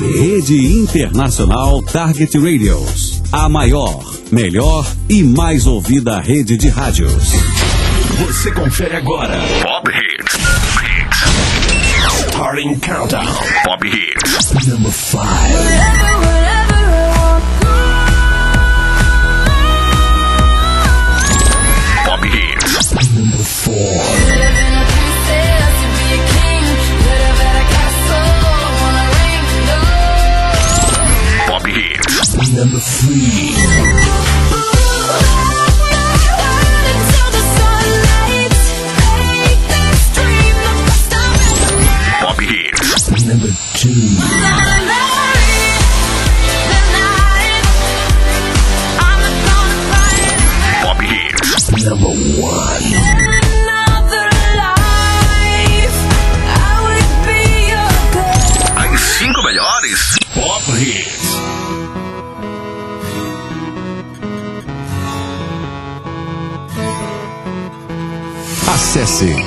Rede Internacional Target Radios. A maior, melhor e mais ouvida rede de rádios. Você confere agora. Pop Hits. Starting Countdown. Pop Hits. Number 5. Pop Hits. Number 4. Number 3. Pop Hits. Number 2. Pop Hits. Number 1. As 5 melhores Pop Hits. Acesse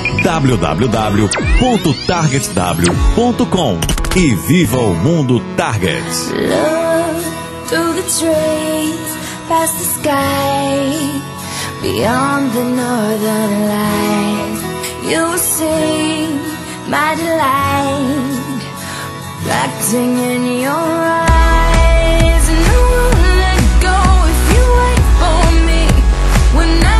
www.targetw.com e viva o mundo Target. Look through the trees, past the sky, beyond the northern lights. You will see my delight, reflecting in your eyes. And I won't let go if you wait for me. Whenever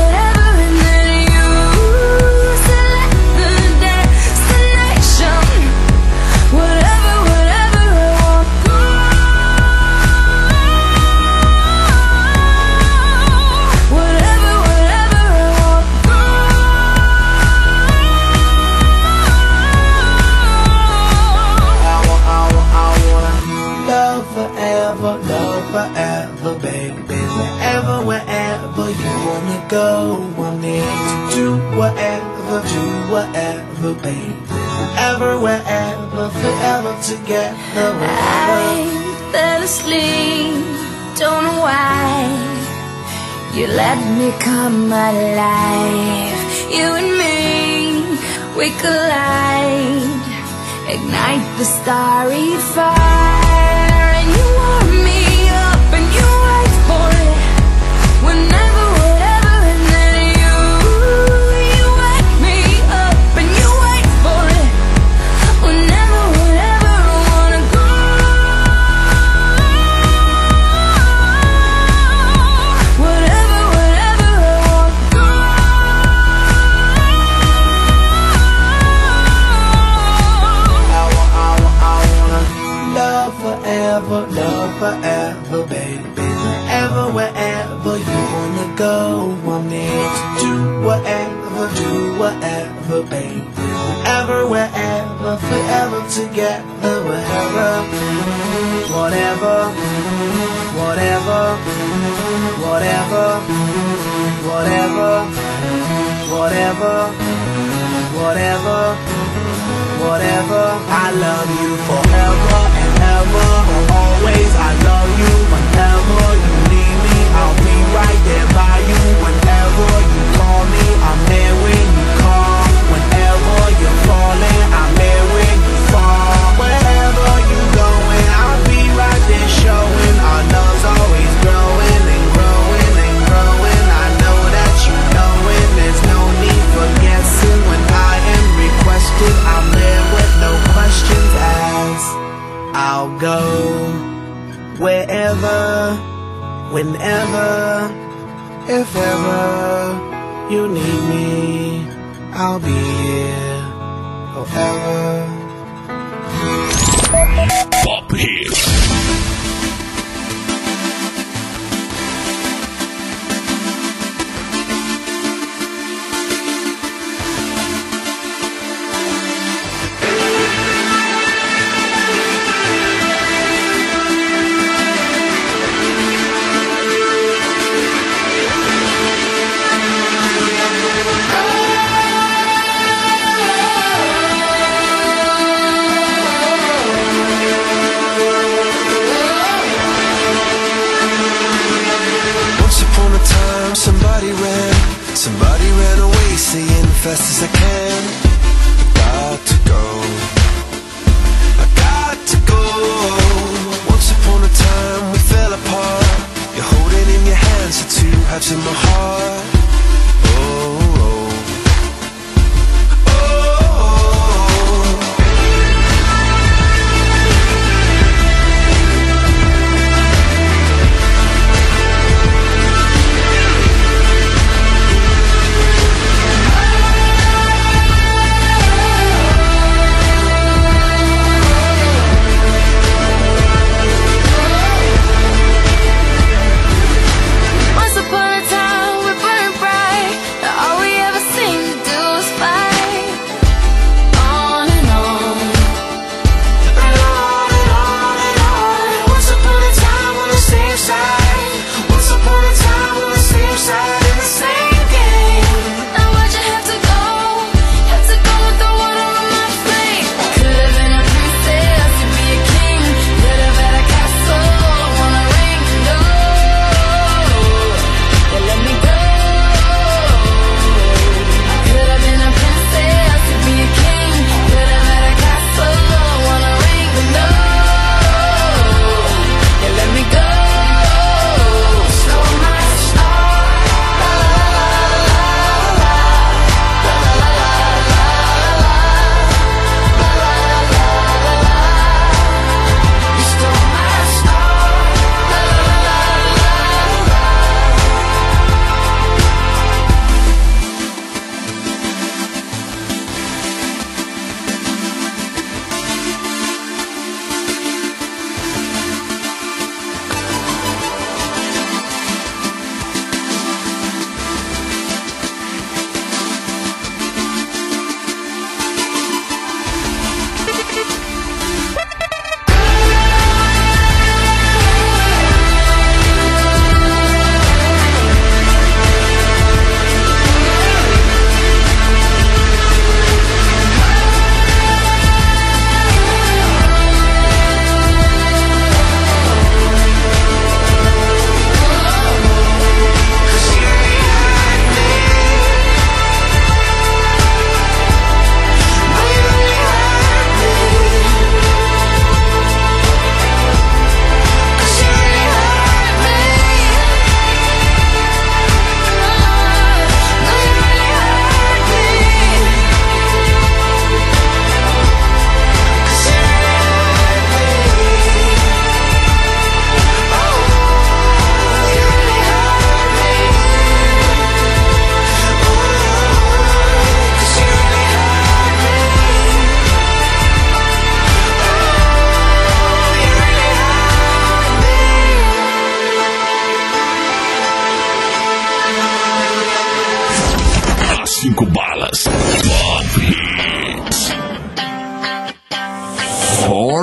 forever, baby. Wherever you wanna go, I'm there to do whatever, baby. Wherever, forever together. I fell asleep, don't know why. You let me come alive. You and me, we collide, ignite the starry fire. You warm me up and you wait for it. Whenever, whatever, and then you wake me up and you wait for it. Whenever, whatever, I wanna go. Whatever, whatever, I wanna go. I wanna love forever, baby. Wherever you wanna go, I'm there to do whatever, baby. Wherever, forever together. Whatever, I love you forever and ever, always. I love you whenever you need me. I'll be right there by you whenever you call me. I'm there when you call. Whenever you're falling, I'm there when you fall. Wherever you're going, I'll be right there showing. Our love's always growing and growing and growing. I know that you know it. There's no need for guessing. When I am requested, I'm there with no questions asked. I'll go wherever, whenever, if ever you need me, I'll be here forever. Pop Hits. Somebody ran away saying fast as I can, I got to go, I got to go.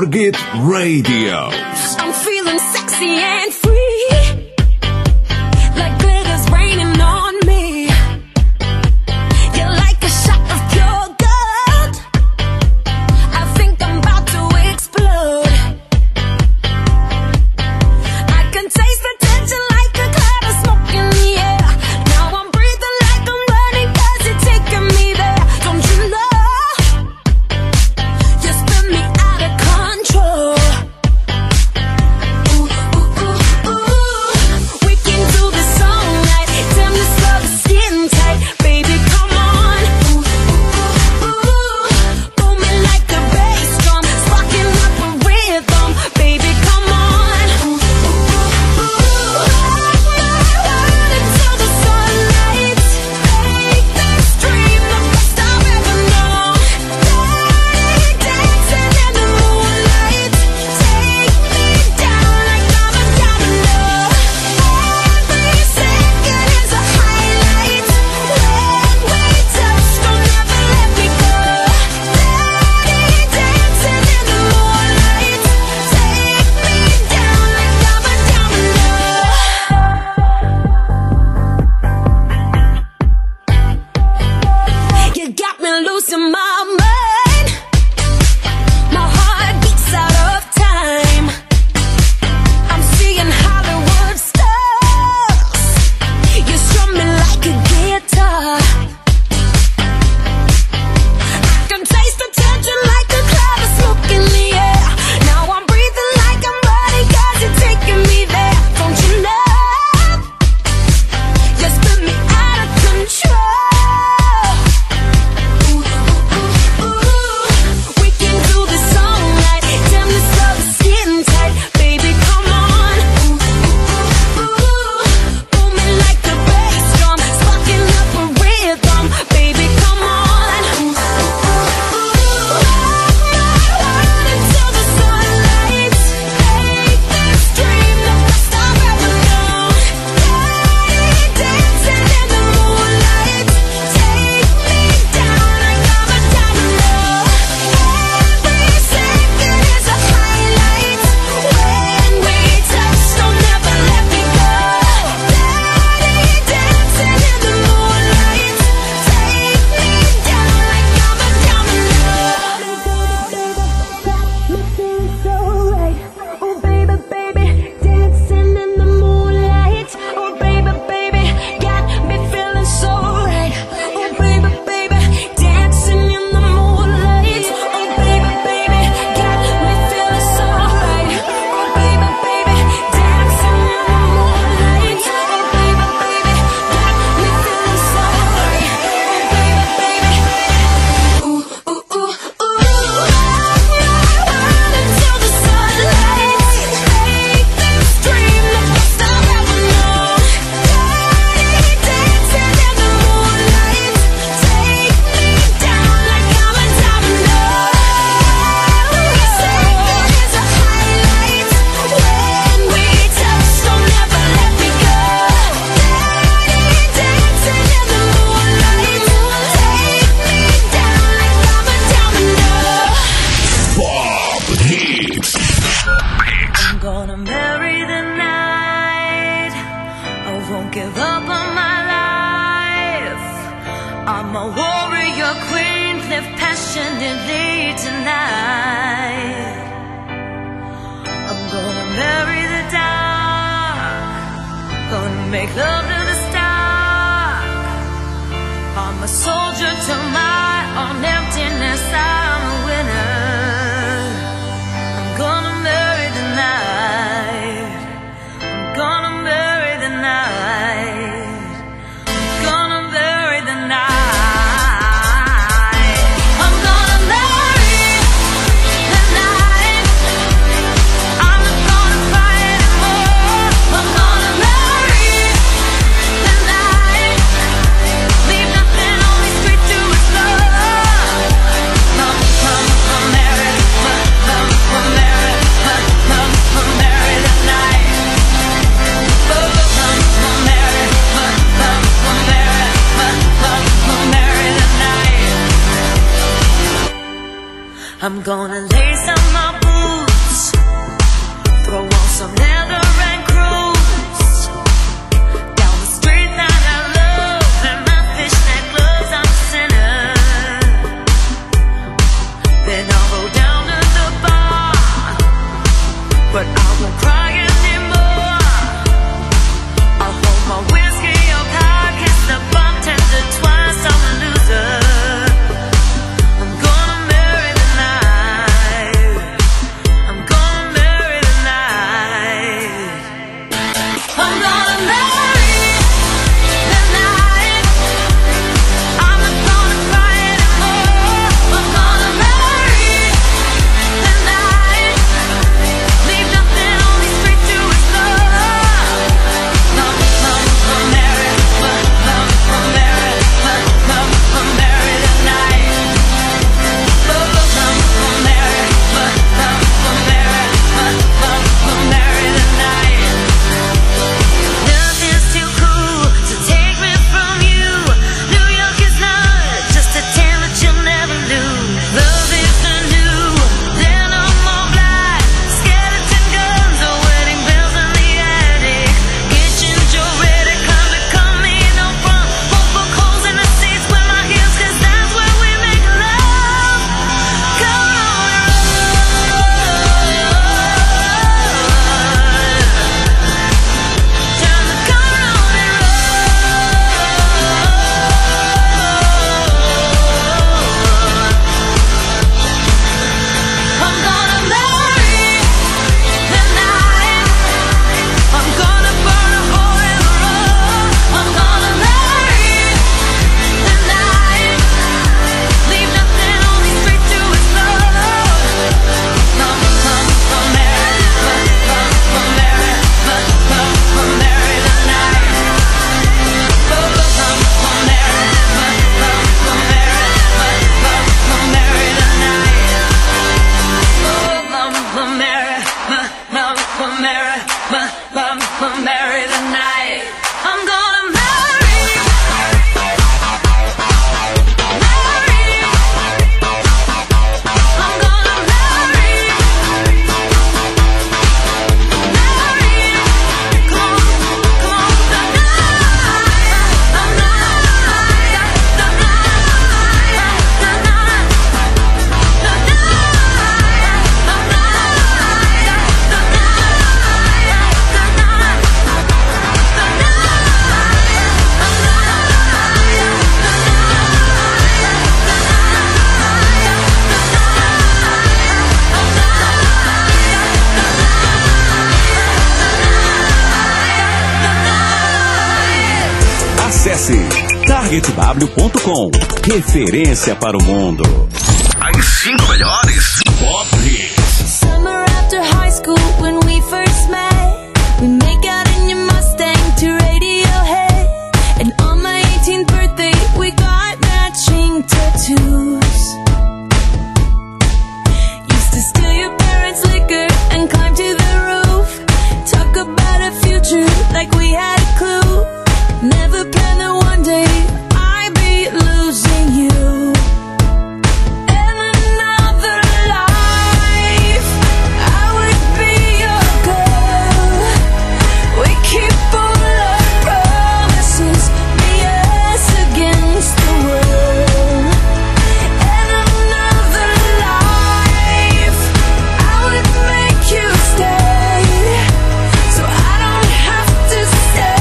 Forget Radio. I'm feeling sexy and free, like glitter's raining on me. You're like a shot of pure gold. I think I'm about to explode. I can taste the tension like a cloud of smoke in the air. Now I'm breathing like I'm running 'cause you're taking me there. Don't you know? You spin me out of control. Ooh, ooh, ooh, ooh. We can do this all night. Damn, this love is skin tight. Baby, come on. Ooh, ooh, ooh, ooh. Booming like a bass drum, sparking up a rhythm. Baby, come on. Ooh, ooh, ooh, ooh. Run until the sunlight. Make this dream the best I've ever known. Dirty dancing in the moonlight. Take me down like I'm a domino. Every second is a highlight. When we touch, don't ever let me go. Dirty dancing in the moonlight. Take me down like I'm a domino. You got me losing my mind. My heart beats out of time. I'm seeing Hollywood stars. You strum me like a guitar. I can taste the tension like a cloud of smoke in the air. Now I'm breathing like I'm running 'cause you're taking me there. Don't you know? You spin me out of control. Ooh, ooh, ooh, ooh. We can do this all night. Damn, this love is skin tight. Baby, come on. Ooh, ooh, ooh, ooh. Booming like a bass drum, sparking up a rhythm. Baby, come on. Ooh, ooh, ooh, ooh. Run until the sunlight. Make this dream the best I've ever known. Dirty dancing in the moonlight. Take me down like I'm a domino. Every second is a highlight. When we touch, don't ever let me go. Dirty dancing in the moonlight. Take me down like I'm a domino. Got me feeling so right. Oh baby, baby, dancing in the moonlight. Oh baby, baby, got me feeling so right. Oh baby, baby, dancing in the moonlight. Oh baby, baby, got me feeling so right. Oh baby, baby, dancing in the moonlight. Oh baby, baby, got me feeling so right. Oh baby, baby, ooh, ooh, ooh, ooh. Run until the sunlight. Make this dream the best I've ever known. Dirty dancing in the moonlight. Take me down like I'm a domino. Every second is a highlight. When we touch, don't ever let me go. Dirty dancing in the moonlight. Take me down like I'm a domino. Pop Hits. I'm gonna marry the night. I won't give up on my life. I'm a warrior queen, live passionately tonight. I'm gonna marry the dark. Gonna make love to the stark. I'm a soldier to my own emptiness. I'm a winner. I'm gonna marry the night. I'm gonna marry the night. I'm gonna marry the night. I'm gonna marry the night. I'm not gonna cry anymore. I'm gonna marry the night. Leave nothing, only straight to his love. I'm gonna lace up my boots, throw on some leather and cruise down the street that I love. In my fishnet gloves, I'm a sinner. Then I'll go down to the bar, but I won't cry anymore. I'll hold my whiskey up high, kiss the bartender twice. I'm a loser. I'm gonna marry the night. I'm gonna marry the night. I'm gonna marry the night. I'm not gonna cry anymore. I'm gonna marry the night. Leave nothing on these streets to explore. I'm marry the night. Nothing's too cool to take me from you. New York is not just a town that you'll never lose. Love is the new, then I'm all black. Skeleton guns or wedding bells in the attic. Kitchen Joe ready, come me no front. Won't poke holes in the seats with my heels, 'cause that's where we make love. Come on, time to come on and I'm gonna marry the night. I'm gonna burn a hole in the road. I'm gonna marry the night. Leave nothing on these streets to explode. I'm marry the night. Marry the night. Marry the night. I'm gonna marry. I'm gonna marry. Come on, the night. I'm Acesse targetw.com. Referência para o mundo. As 5 melhores Pop Hits. Summer after high school when we first met, we make out in your Mustang to Radiohead. And on my 18th birthday we got matching tattoos. Used to steal your parents' liquor and climb to the roof. Talk about a future like we had a clue. Never planned that one day I'd be losing you. And another life I would be your girl. We keep all our promises, be us against the world. And another life I would make you stay, so I don't have to stay.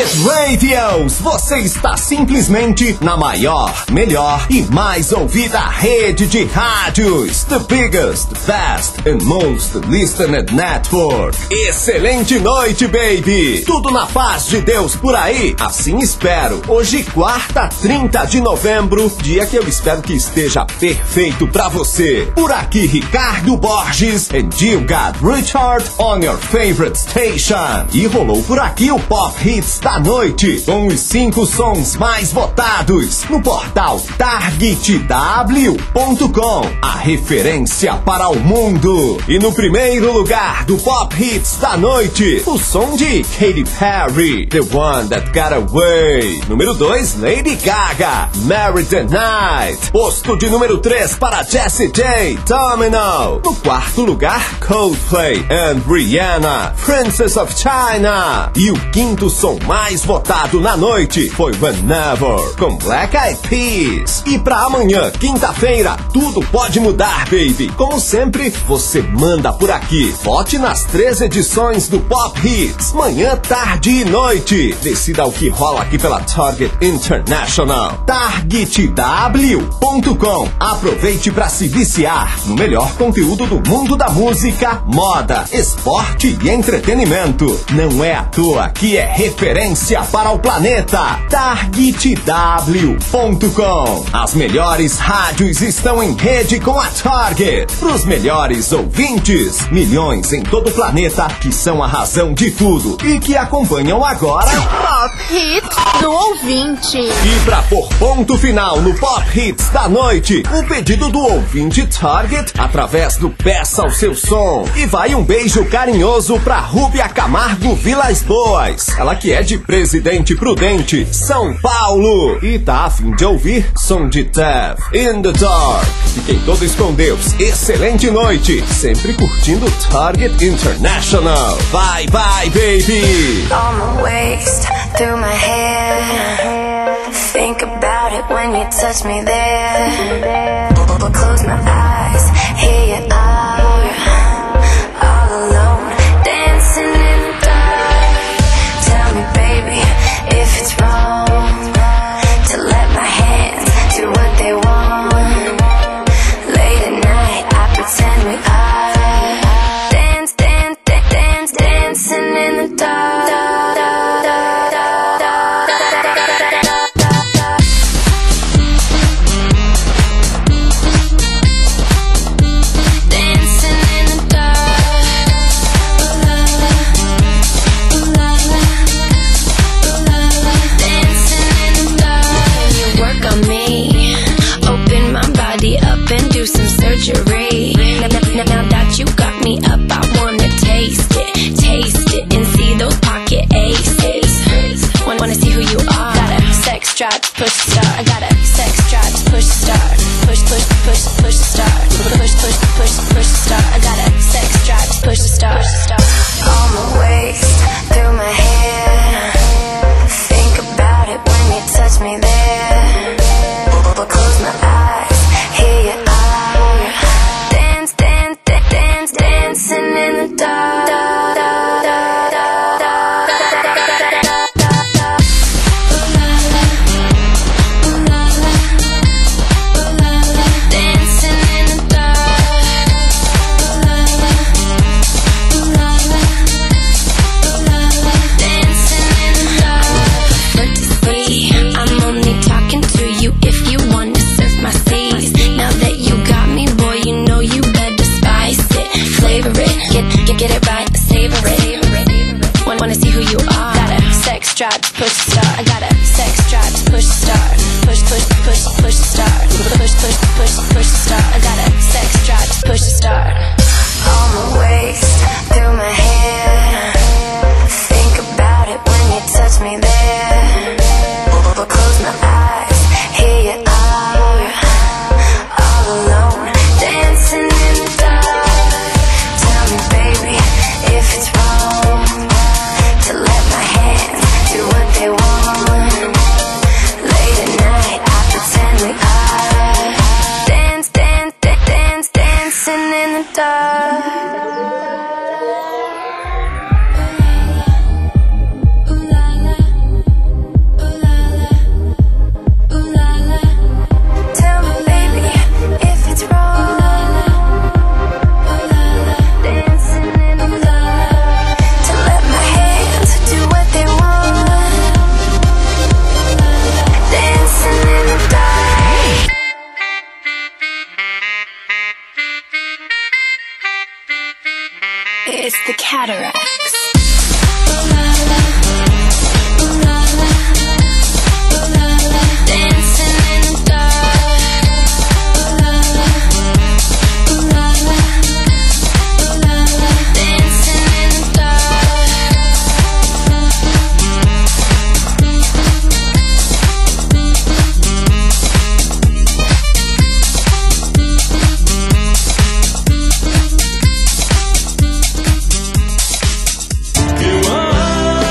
Hit Radios. Você está simplesmente na maior, melhor e mais ouvida rede de rádios. The biggest, best and most listened network. Excelente noite, baby. Tudo na paz de Deus por aí? Assim espero. Hoje, quarta, 30 de novembro, dia que eu espero que esteja perfeito pra você. Por aqui, Ricardo Borges and you got Richard on your favorite station. E rolou por aqui o Pop Hits da noite, com os 5 sons mais votados no portal targetw.com, a referência para o mundo. E no primeiro lugar do Pop Hits da noite, o som de Katy Perry, The One That Got Away. Número 2, Lady Gaga, Marry the Night. Posto de número 3 para Jessie J, Domino. No quarto lugar, Coldplay and Rihanna, Princess of China. E o quinto som mais votado na noite foi Whenever, com Black Eyed Peas. E pra amanhã, quinta-feira, tudo pode mudar, baby. Como sempre, você manda por aqui. Vote nas 3 edições do Pop Hits, manhã, tarde e noite. Decida o que rola aqui pela Target International. targetw.com. Aproveite pra se viciar no melhor conteúdo do mundo da música, moda, esporte e entretenimento. Não é à toa que é referência para o planeta. targetw.com. As melhores rádios estão em rede com a Target. Pros melhores ouvintes, milhões em todo o planeta que são a razão de tudo e que acompanham agora Pop Hits do ouvinte. E pra pôr ponto final no Pop Hits da noite, o pedido do ouvinte Target através do Peça o Seu Som. E vai um beijo carinhoso pra Rúbia Camargo Vilas Boas, ela que é de Presidente Prudente, São Paulo, e tá a fim de ouvir som de Tev, In the Dark. Fiquem todos com Deus, excelente noite, sempre curtindo Target International. Bye bye, baby. On my waist, through my hair. Think about it when you touch me there. Close my eyes, here you are, all alone, dancing in the dark. Tell me, baby, if it's wrong to let my hands do what they want. Late at night, I pretend we are dancing in the dark. Now that you got me up, I wanna taste it, and see those pocket aces. Wanna see who you are. Got a sex drive, push start. I got a sex drive, push start. Push start. Push start. I got a sex drive, push start. On my waist, through my hair. Think about it when you touch me there. Close my eyes, here you are. Dancing in the dark. Dancing in the drive, push start. I got a sex drive, push start. Push start. Push start. I got a sex drive, push start. On my waist, through my hair. Think about it when you touch me there. Close my eyes, here you are, all alone, dancing in the dark. Tell me, baby, if it's wrong to let my hands do what they want.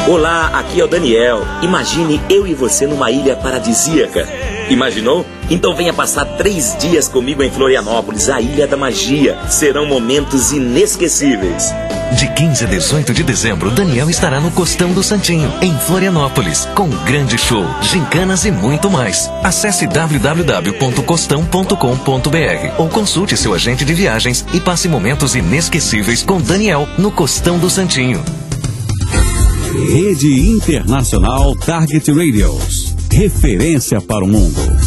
Olá, aqui é o Daniel. Imagine eu e você numa ilha paradisíaca. Imaginou? Então venha passar 3 dias comigo em Florianópolis, a Ilha da Magia. Serão momentos inesquecíveis. De 15 a 18 de dezembro, Daniel estará no Costão do Santinho, em Florianópolis, com um grande show, gincanas e muito mais. Acesse www.costão.com.br ou consulte seu agente de viagens e passe momentos inesquecíveis com Daniel no Costão do Santinho. Rede Internacional Target Radios. Referência para o mundo.